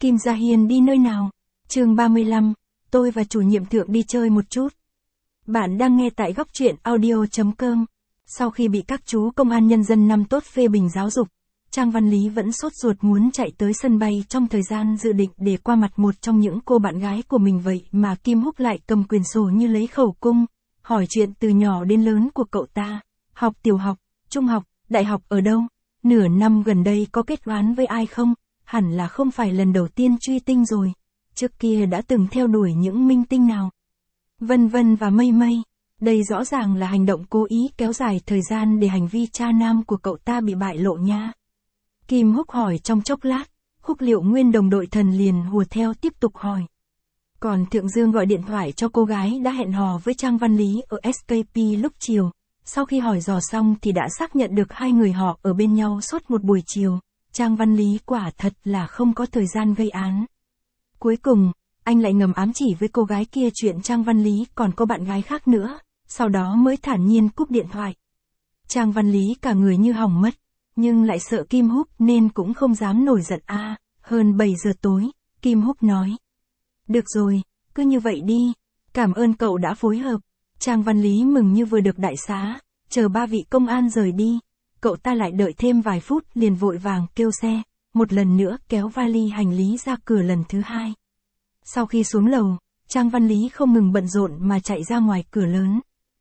Kim Gia Hiên đi nơi nào? Chương 35, tôi và chủ nhiệm Thượng đi chơi một chút. Bạn đang nghe tại góc truyện audio.com. Sau khi bị các chú công an nhân dân năm tốt phê bình giáo dục, Trang Văn Lý vẫn sốt ruột muốn chạy tới sân bay trong thời gian dự định để qua mặt một trong những cô bạn gái của mình, vậy mà Kim Húc lại cầm quyển sổ như lấy khẩu cung, hỏi chuyện từ nhỏ đến lớn của cậu ta. Học tiểu học, trung học, đại học ở đâu? Nửa năm gần đây có kết oán với ai không? Hẳn là không phải lần đầu tiên truy tinh rồi. Trước kia đã từng theo đuổi những minh tinh nào? Vân vân và mây mây. Đây rõ ràng là hành động cố ý kéo dài thời gian để hành vi cha nam của cậu ta bị bại lộ nha. Kim Húc hỏi trong chốc lát, Húc Liệu Nguyên đồng đội thần liền hùa theo tiếp tục hỏi. Còn Thượng Dương gọi điện thoại cho cô gái đã hẹn hò với Trang Văn Lý ở SKP lúc chiều. Sau khi hỏi dò xong thì đã xác nhận được hai người họ ở bên nhau suốt một buổi chiều. Trang Văn Lý quả thật là không có thời gian gây án. Cuối cùng, anh lại ngầm ám chỉ với cô gái kia chuyện Trang Văn Lý còn có bạn gái khác nữa, sau đó mới thản nhiên cúp điện thoại. Trang Văn Lý cả người như hỏng mất, nhưng lại sợ Kim Húc nên cũng không dám nổi giận. Hơn 7 giờ tối, Kim Húc nói. Được rồi, cứ như vậy đi, cảm ơn cậu đã phối hợp. Trang Văn Lý mừng như vừa được đại xá, chờ ba vị công an rời đi. Cậu ta lại đợi thêm vài phút liền vội vàng kêu xe, một lần nữa kéo vali hành lý ra cửa lần thứ hai. Sau khi xuống lầu, Trang Văn Lý không ngừng bận rộn mà chạy ra ngoài cửa lớn.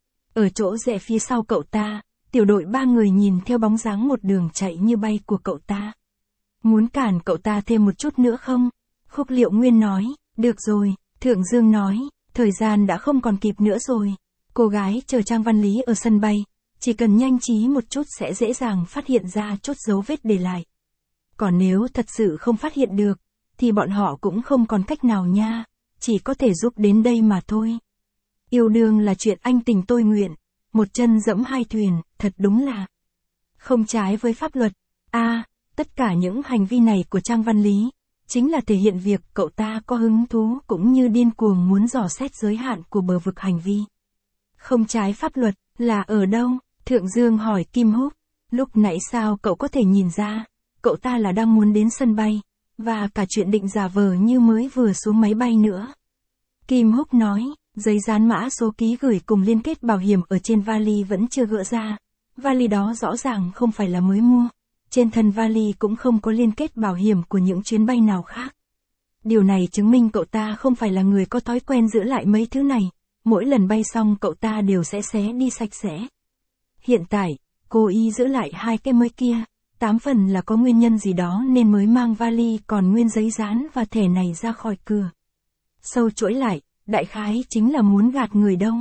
Ở chỗ rẽ phía sau cậu ta, tiểu đội 3 người nhìn theo bóng dáng một đường chạy như bay của cậu ta. Muốn cản cậu ta thêm một chút nữa không? Húc Liệu Nguyên nói, được rồi. Thượng Dương nói, thời gian đã không còn kịp nữa rồi. Cô gái chờ Trang Văn Lý ở sân bay, chỉ cần nhanh trí một chút sẽ dễ dàng phát hiện ra chút dấu vết để lại. Còn nếu thật sự không phát hiện được, thì bọn họ cũng không còn cách nào nha, chỉ có thể giúp đến đây mà thôi. Yêu đương là chuyện anh tình tôi nguyện, một chân dẫm hai thuyền, thật đúng là không trái với pháp luật. Tất cả những hành vi này của Trang Văn Lý, chính là thể hiện việc cậu ta có hứng thú cũng như điên cuồng muốn dò xét giới hạn của bờ vực hành vi. Không trái pháp luật, là ở đâu? Thượng Dương hỏi Kim Húc. Lúc nãy sao cậu có thể nhìn ra, cậu ta là đang muốn đến sân bay, và cả chuyện định giả vờ như mới vừa xuống máy bay nữa. Kim Húc nói, giấy dán mã số ký gửi cùng liên kết bảo hiểm ở trên vali vẫn chưa gỡ ra. Vali đó rõ ràng không phải là mới mua. Trên thân vali cũng không có liên kết bảo hiểm của những chuyến bay nào khác. Điều này chứng minh cậu ta không phải là người có thói quen giữ lại mấy thứ này. Mỗi lần bay xong cậu ta đều sẽ xé đi sạch sẽ. Hiện tại, cố ý giữ lại hai cái mới kia, 8 phần là có nguyên nhân gì đó nên mới mang vali còn nguyên giấy dán và thẻ này ra khỏi cửa. Sâu chuỗi lại, đại khái chính là muốn gạt người đâu.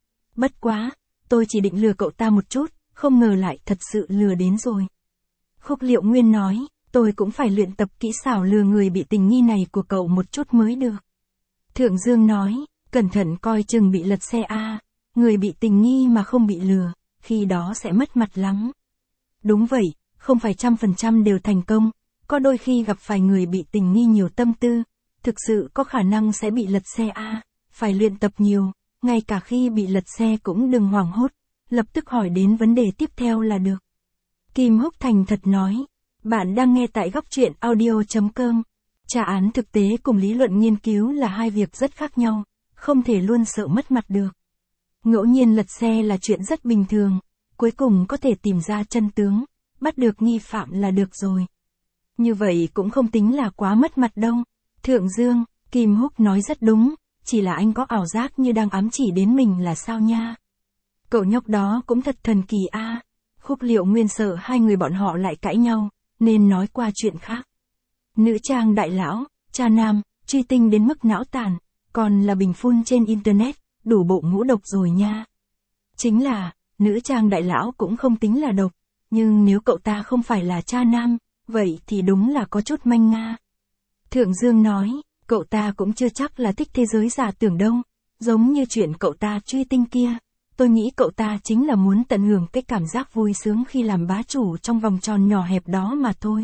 Bất quá, tôi chỉ định lừa cậu ta một chút, không ngờ lại thật sự lừa đến rồi. Húc Liệu Nguyên nói, tôi cũng phải luyện tập kỹ xảo lừa người bị tình nghi này của cậu một chút mới được. Thượng Dương nói, cẩn thận coi chừng bị lật xe người bị tình nghi mà không bị lừa, khi đó sẽ mất mặt lắm. Đúng vậy, không phải 100% đều thành công, có đôi khi gặp phải người bị tình nghi nhiều tâm tư, thực sự có khả năng sẽ bị lật xe phải luyện tập nhiều, ngay cả khi bị lật xe cũng đừng hoảng hốt, lập tức hỏi đến vấn đề tiếp theo là được. Kim Húc thành thật nói, bạn đang nghe tại góc truyện audio.com. Tra án thực tế cùng lý luận nghiên cứu là hai việc rất khác nhau, không thể luôn sợ mất mặt được. Ngẫu nhiên lật xe là chuyện rất bình thường, cuối cùng có thể tìm ra chân tướng, bắt được nghi phạm là được rồi. Như vậy cũng không tính là quá mất mặt đâu. Thượng Dương, Kim Húc nói rất đúng, chỉ là anh có ảo giác như đang ám chỉ đến mình là sao nha. Cậu nhóc đó cũng thật thần kỳ Húc Liệu Nguyên sợ hai người bọn họ lại cãi nhau, nên nói qua chuyện khác. Nữ trang đại lão, cha nam, truy tinh đến mức não tàn, còn là bình phun trên internet, đủ bộ ngũ độc rồi nha. Chính là, nữ trang đại lão cũng không tính là độc, nhưng nếu cậu ta không phải là cha nam, vậy thì đúng là có chút manh nga. Thượng Dương nói, cậu ta cũng chưa chắc là thích thế giới giả tưởng đâu, giống như chuyện cậu ta truy tinh kia. Tôi nghĩ cậu ta chính là muốn tận hưởng cái cảm giác vui sướng khi làm bá chủ trong vòng tròn nhỏ hẹp đó mà thôi.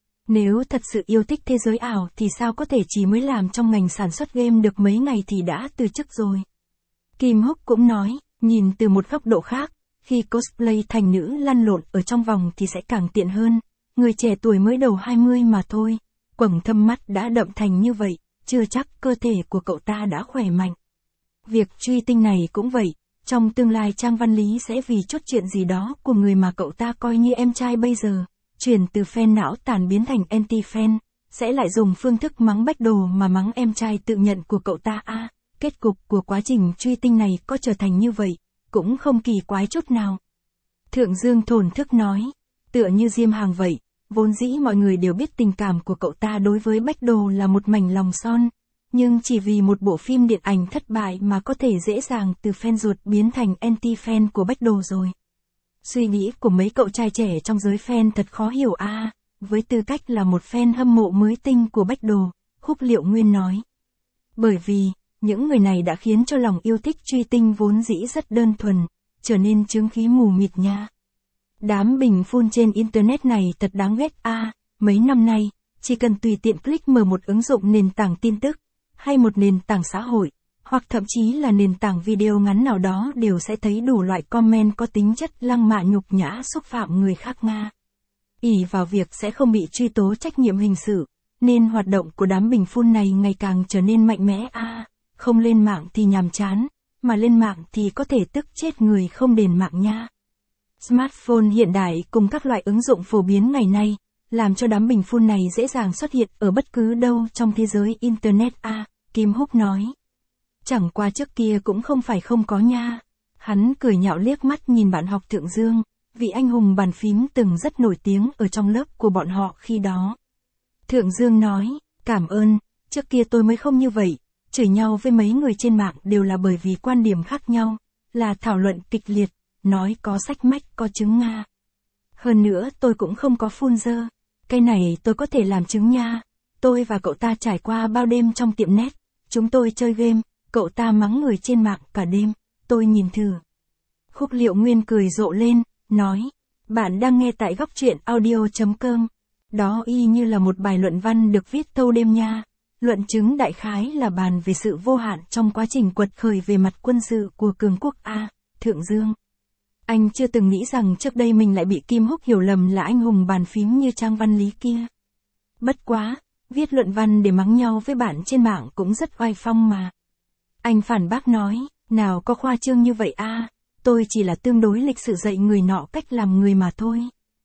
Nếu thật sự yêu thích thế giới ảo thì sao có thể chỉ mới làm trong ngành sản xuất game được mấy ngày thì đã từ chức rồi. Kim Húc cũng nói, nhìn từ một góc độ khác, khi cosplay thành nữ lăn lộn ở trong vòng thì sẽ càng tiện hơn. Người trẻ tuổi mới đầu 20 mà thôi, quầng thâm mắt đã đậm thành như vậy, chưa chắc cơ thể của cậu ta đã khỏe mạnh. Việc truy tinh này cũng vậy, trong tương lai Trang Văn Lý sẽ vì chút chuyện gì đó của người mà cậu ta coi như em trai bây giờ, chuyển từ fan não tàn biến thành anti-fan, sẽ lại dùng phương thức mắng Bách Đồ mà mắng em trai tự nhận của cậu ta kết cục của quá trình truy tinh này có trở thành như vậy, cũng không kỳ quái chút nào. Thượng Dương thổn thức nói, tựa như Diêm Hàng vậy, vốn dĩ mọi người đều biết tình cảm của cậu ta đối với Bách Đồ là một mảnh lòng son, nhưng chỉ vì một bộ phim điện ảnh thất bại mà có thể dễ dàng từ fan ruột biến thành anti-fan của Bách Đồ rồi. Suy nghĩ của mấy cậu trai trẻ trong giới fan thật khó hiểu với tư cách là một fan hâm mộ mới tinh của Bách Đồ, Khúc Liệu Nguyên nói. Bởi vì, những người này đã khiến cho lòng yêu thích truy tinh vốn dĩ rất đơn thuần, trở nên chứng khí mù mịt nha. Đám bình phun trên internet này thật đáng ghét mấy năm nay, chỉ cần tùy tiện click mở một ứng dụng nền tảng tin tức, hay một nền tảng xã hội, hoặc thậm chí là nền tảng video ngắn nào đó đều sẽ thấy đủ loại comment có tính chất lăng mạ nhục nhã xúc phạm người khác Nga. Ỷ vào việc sẽ không bị truy tố trách nhiệm hình sự, nên hoạt động của đám bình phun này ngày càng trở nên mạnh mẽ không lên mạng thì nhàm chán, mà lên mạng thì có thể tức chết người không đền mạng nha. Smartphone hiện đại cùng các loại ứng dụng phổ biến ngày nay, làm cho đám bình phun này dễ dàng xuất hiện ở bất cứ đâu trong thế giới Internet Kim Húc nói. Chẳng qua trước kia cũng không phải không có nha. Hắn cười nhạo liếc mắt nhìn bạn học Thượng Dương, vị anh hùng bàn phím từng rất nổi tiếng ở trong lớp của bọn họ khi đó. Thượng Dương nói, cảm ơn, trước kia tôi mới không như vậy, chửi nhau với mấy người trên mạng đều là bởi vì quan điểm khác nhau, là thảo luận kịch liệt, nói có sách mách có chứng Nga. Hơn nữa tôi cũng không có phun dơ, cái này tôi có thể làm chứng nha. Tôi và cậu ta trải qua bao đêm trong tiệm net, chúng tôi chơi game, cậu ta mắng người trên mạng cả đêm, tôi nhìn thử. Khúc Liệu Nguyên cười rộ lên, nói, bạn đang nghe tại góc truyện audio.com, đó y như là một bài luận văn được viết thâu đêm nha. Luận chứng đại khái là bàn về sự vô hạn trong quá trình quật khởi về mặt quân sự của cường quốc Thượng Dương. Anh chưa từng nghĩ rằng trước đây mình lại bị Kim Húc hiểu lầm là anh hùng bàn phím như Trang Văn Lý kia. Bất quá, viết luận văn để mắng nhau với bạn trên mạng cũng rất oai phong mà. Anh phản bác nói, nào có khoa trương như vậy tôi chỉ là tương đối lịch sự dạy người nọ cách làm người mà thôi.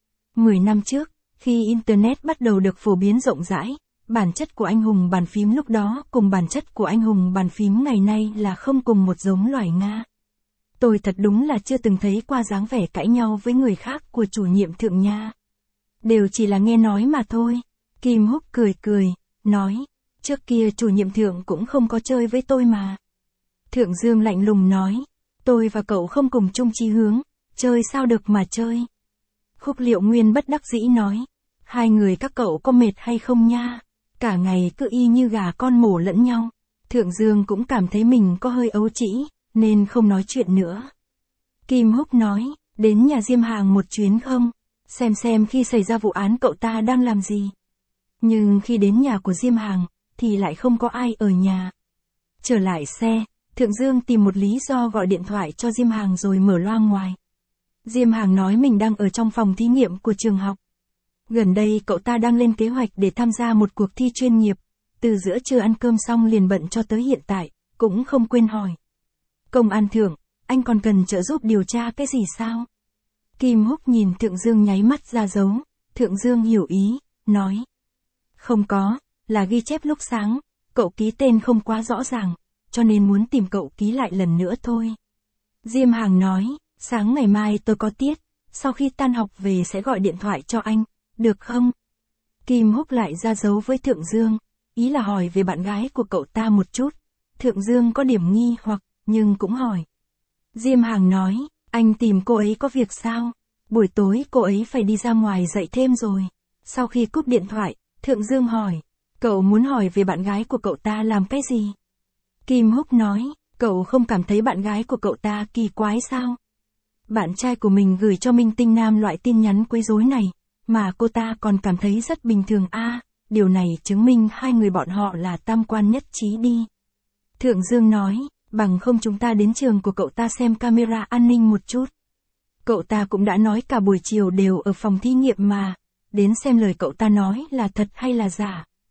10 năm trước, khi Internet bắt đầu được phổ biến rộng rãi, bản chất của anh hùng bàn phím lúc đó cùng bản chất của anh hùng bàn phím ngày nay là không cùng một giống loài Nga. Tôi thật đúng là chưa từng thấy qua dáng vẻ cãi nhau với người khác của chủ nhiệm Thượng nha. Đều chỉ là nghe nói mà thôi. Kim Húc cười cười, nói, trước kia chủ nhiệm Thượng cũng không có chơi với tôi mà. Thượng Dương lạnh lùng nói, tôi và cậu không cùng chung chí hướng, chơi sao được mà chơi. Khúc Liệu Nguyên bất đắc dĩ nói, hai người các cậu có mệt hay không nha, cả ngày cứ y như gà con mổ lẫn nhau. Thượng Dương cũng cảm thấy mình có hơi ấu trĩ, nên không nói chuyện nữa. Kim Húc nói, đến nhà Diêm Hàng một chuyến không, xem khi xảy ra vụ án cậu ta đang làm gì. Nhưng khi đến nhà của Diêm Hàng, thì lại không có ai ở nhà. Trở lại xe, Thượng Dương tìm một lý do gọi điện thoại cho Diêm Hàng rồi mở loa ngoài. Diêm Hàng nói mình đang ở trong phòng thí nghiệm của trường học. Gần đây cậu ta đang lên kế hoạch để tham gia một cuộc thi chuyên nghiệp, từ giữa trưa ăn cơm xong liền bận cho tới hiện tại, cũng không quên hỏi. Công an Thượng, anh còn cần trợ giúp điều tra cái gì sao? Kim Húc nhìn Thượng Dương nháy mắt ra dấu, Thượng Dương hiểu ý, nói. Không có, là ghi chép lúc sáng, cậu ký tên không quá rõ ràng, cho nên muốn tìm cậu ký lại lần nữa thôi. Diêm Hàng nói, sáng ngày mai tôi có tiết, sau khi tan học về sẽ gọi điện thoại cho anh, được không? Kim Húc lại ra dấu với Thượng Dương, ý là hỏi về bạn gái của cậu ta một chút. Thượng Dương có điểm nghi hoặc, nhưng cũng hỏi. Diêm Hàng nói, anh tìm cô ấy có việc sao? Buổi tối cô ấy phải đi ra ngoài dạy thêm rồi. Sau khi cúp điện thoại, Thượng Dương hỏi, cậu muốn hỏi về bạn gái của cậu ta làm cái gì? Kim Húc nói, cậu không cảm thấy bạn gái của cậu ta kỳ quái sao? Bạn trai của mình gửi cho Minh Tinh Nam loại tin nhắn quấy rối này, mà cô ta còn cảm thấy rất bình thường điều này chứng minh hai người bọn họ là tam quan nhất trí đi. Thượng Dương nói, bằng không chúng ta đến trường của cậu ta xem camera an ninh một chút. Cậu ta cũng đã nói cả buổi chiều đều ở phòng thí nghiệm mà, đến xem lời cậu ta nói là thật hay là giả,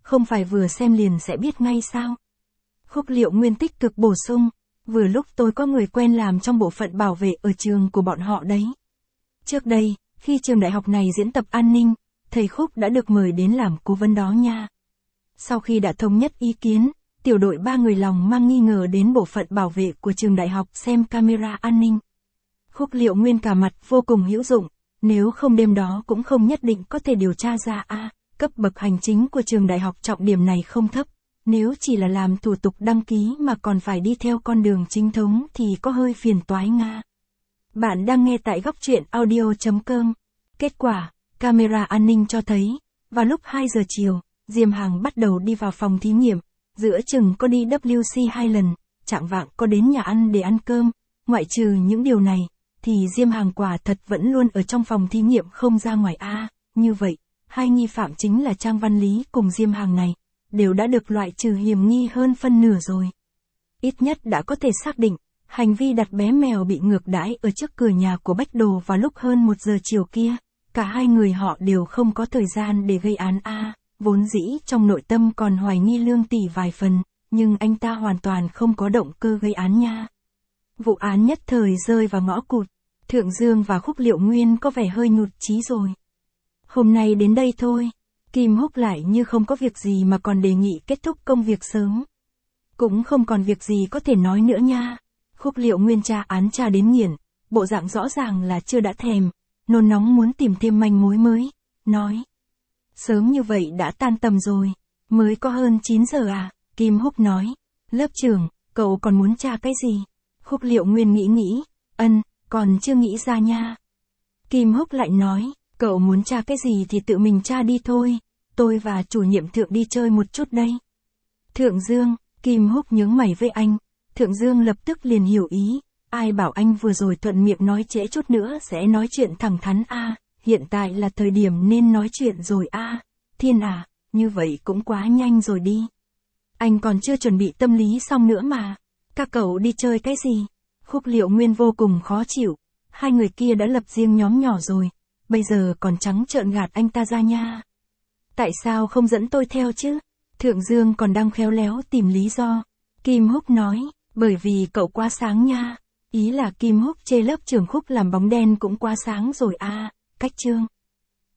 không phải vừa xem liền sẽ biết ngay sao? Khúc Liệu Nguyên tích cực bổ sung, vừa lúc tôi có người quen làm trong bộ phận bảo vệ ở trường của bọn họ đấy. Trước đây, khi trường đại học này diễn tập an ninh, thầy Khúc đã được mời đến làm cố vấn đó nha. Sau khi đã thống nhất ý kiến, tiểu đội 3 người lòng mang nghi ngờ đến bộ phận bảo vệ của trường đại học xem camera an ninh. Khúc Liệu Nguyên cả mặt vô cùng hữu dụng, nếu không đêm đó cũng không nhất định có thể điều tra ra cấp bậc hành chính của trường đại học trọng điểm này không thấp, nếu chỉ là làm thủ tục đăng ký mà còn phải đi theo con đường chính thống thì có hơi phiền toái nga. Bạn đang nghe tại góc truyện audio.com. Kết quả, camera an ninh cho thấy, vào lúc 2 giờ chiều, Diêm Hằng bắt đầu đi vào phòng thí nghiệm, giữa chừng có đi WC 2 lần, chạng vạng có đến nhà ăn để ăn cơm, ngoại trừ những điều này, thì Diêm Hằng quả thật vẫn luôn ở trong phòng thí nghiệm không ra ngoài như vậy, hai nghi phạm chính là Trang Văn Lý cùng Diêm Hằng này, đều đã được loại trừ hiểm nghi hơn phân nửa rồi. Ít nhất đã có thể xác định, hành vi đặt bé mèo bị ngược đãi ở trước cửa nhà của Bách Đồ vào lúc hơn 1 giờ chiều kia, cả hai người họ đều không có thời gian để gây án vốn dĩ trong nội tâm còn hoài nghi Lương Tỷ vài phần, nhưng anh ta hoàn toàn không có động cơ gây án nha. Vụ án nhất thời rơi vào ngõ cụt, Thượng Dương và Khúc Liệu Nguyên có vẻ hơi nhụt chí rồi. Hôm nay đến đây thôi, Kim Húc lại như không có việc gì mà còn đề nghị kết thúc công việc sớm. Cũng không còn việc gì có thể nói nữa nha. Khúc Liệu Nguyên tra án tra đến nghiền, bộ dạng rõ ràng là chưa đã thèm, nôn nóng muốn tìm thêm manh mối mới, nói. Sớm như vậy đã tan tầm rồi, mới có hơn 9 giờ Kim Húc nói. Lớp trưởng, cậu còn muốn tra cái gì? Khúc Liệu Nguyên nghĩ, còn chưa nghĩ ra nha. Kim Húc lại nói, cậu muốn tra cái gì thì tự mình tra đi thôi, tôi và chủ nhiệm Thượng đi chơi một chút đây. Thượng Dương, Kim Húc nhướng mày với anh, Thượng Dương lập tức liền hiểu ý, ai bảo anh vừa rồi thuận miệng nói trễ chút nữa sẽ nói chuyện thẳng thắn hiện tại là thời điểm nên nói chuyện rồi Thiên như vậy cũng quá nhanh rồi đi. Anh còn chưa chuẩn bị tâm lý xong nữa mà, các cậu đi chơi cái gì? Khúc Liệu Nguyên vô cùng khó chịu, hai người kia đã lập riêng nhóm nhỏ rồi, bây giờ còn trắng trợn gạt anh ta ra nha. Tại sao không dẫn tôi theo chứ? Thượng Dương còn đang khéo léo tìm lý do. Kim Húc nói, bởi vì cậu quá sáng nha. Ý là Kim Húc chê lớp trưởng Khúc làm bóng đen cũng quá sáng rồi cách chương.